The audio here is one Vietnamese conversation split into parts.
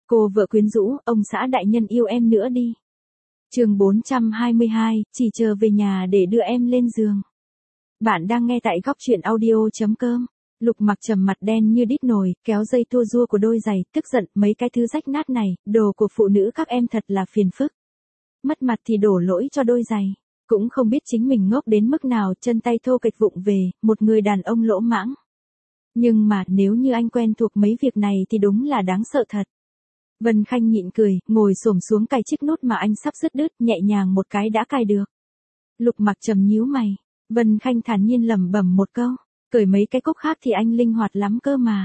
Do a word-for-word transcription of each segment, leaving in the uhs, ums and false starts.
Cô vợ quyến rũ, ông xã đại nhân yêu em nữa đi. Chương bốn trăm hai mươi hai, chỉ chờ về nhà để đưa em lên giường. Bạn đang nghe tại góc truyện audio chấm com. Lục Mặc Trầm mặt đen như đít nồi, kéo dây tua rua của đôi giày, tức giận, mấy cái thứ rách nát này, đồ của phụ nữ các em thật là phiền phức. Mất mặt thì đổ lỗi cho đôi giày, cũng không biết chính mình ngốc đến mức nào, chân tay thô kệch vụng về, một người đàn ông lỗ mãng. Nhưng mà, nếu như anh quen thuộc mấy việc này thì đúng là đáng sợ thật. Vân Khanh nhịn cười, ngồi xổm xuống cài chiếc nút mà anh sắp dứt đứt, nhẹ nhàng một cái đã cài được. Lục Mặc Trầm nhíu mày, Vân Khanh thản nhiên lẩm bẩm một câu, cởi mấy cái cúc khác thì anh linh hoạt lắm cơ mà.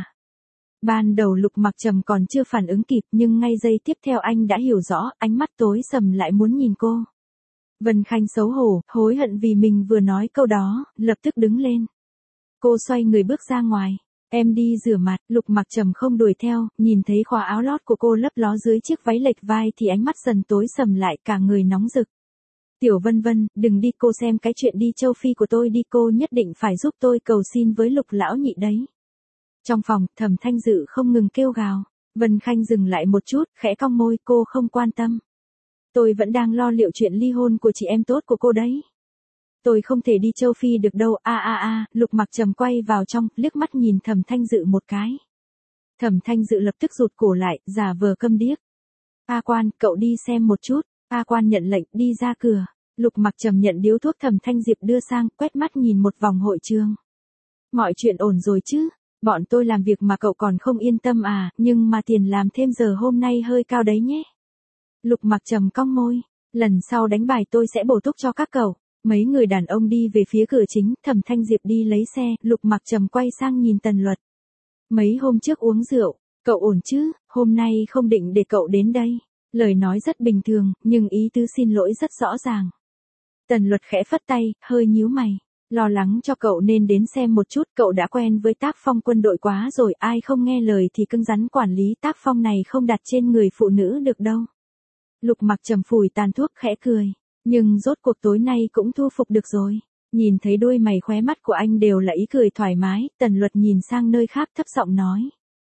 Ban đầu Lục Mặc Trầm còn chưa phản ứng kịp, nhưng ngay giây tiếp theo anh đã hiểu rõ, ánh mắt tối sầm lại muốn nhìn cô. Vân Khanh xấu hổ, hối hận vì mình vừa nói câu đó, lập tức đứng lên. Cô xoay người bước ra ngoài. Em đi rửa mặt. Lục Mặc Trầm không đuổi theo, nhìn thấy khóa áo lót của cô lấp ló dưới chiếc váy lệch vai thì ánh mắt dần tối sầm lại, cả người nóng rực. Tiểu Vân Vân, đừng đi, cô xem cái chuyện đi châu Phi của tôi đi, cô nhất định phải giúp tôi cầu xin với Lục lão nhị đấy. Trong phòng, Thẩm Thanh Dự không ngừng kêu gào. Vân Khanh dừng lại một chút, khẽ cong môi, cô không quan tâm. Tôi vẫn đang lo liệu chuyện ly hôn của chị em tốt của cô đấy. Tôi không thể đi châu Phi được đâu, a a a, Lục Mặc Trầm quay vào trong, liếc mắt nhìn Thẩm Thanh Dự một cái. Thẩm Thanh Dự lập tức rụt cổ lại, giả vờ câm điếc. A Quan, cậu đi xem một chút. A Quan nhận lệnh, đi ra cửa. Lục Mặc Trầm nhận điếu thuốc Thẩm Thanh Diệp đưa sang, quét mắt nhìn một vòng hội trường. Mọi chuyện ổn rồi chứ? Bọn tôi làm việc mà cậu còn không yên tâm à, nhưng mà tiền làm thêm giờ hôm nay hơi cao đấy nhé. Lục Mặc Trầm cong môi, lần sau đánh bài tôi sẽ bổ túc cho các cậu. Mấy người đàn ông đi về phía cửa chính, Thẩm Thanh Diệp đi lấy xe, Lục Mặc Trầm quay sang nhìn Tần Luật. Mấy hôm trước uống rượu, cậu ổn chứ, hôm nay không định để cậu đến đây. Lời nói rất bình thường, nhưng ý tứ xin lỗi rất rõ ràng. Tần Luật khẽ phất tay, hơi nhíu mày. Lo lắng cho cậu nên đến xem một chút, cậu đã quen với tác phong quân đội quá rồi, ai không nghe lời thì cứng rắn quản lý, tác phong này không đặt trên người phụ nữ được đâu. Lục Mặc Trầm phủi tàn thuốc khẽ cười. Nhưng rốt cuộc tối nay cũng thu phục được rồi. Nhìn thấy đôi mày khóe mắt của anh đều là ý cười thoải mái, Tần Luật nhìn sang nơi khác thấp giọng nói.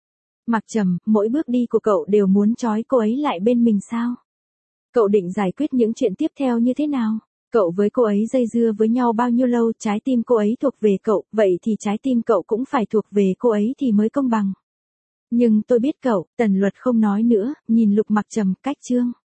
Mặc Trầm, mỗi bước đi của cậu đều muốn trói cô ấy lại bên mình sao? Cậu định giải quyết những chuyện tiếp theo như thế nào? Cậu với cô ấy dây dưa với nhau bao nhiêu lâu, trái tim cô ấy thuộc về cậu, vậy thì trái tim cậu cũng phải thuộc về cô ấy thì mới công bằng. Nhưng tôi biết cậu, Tần Luật không nói nữa, nhìn Lục Mặc Trầm, cách chương.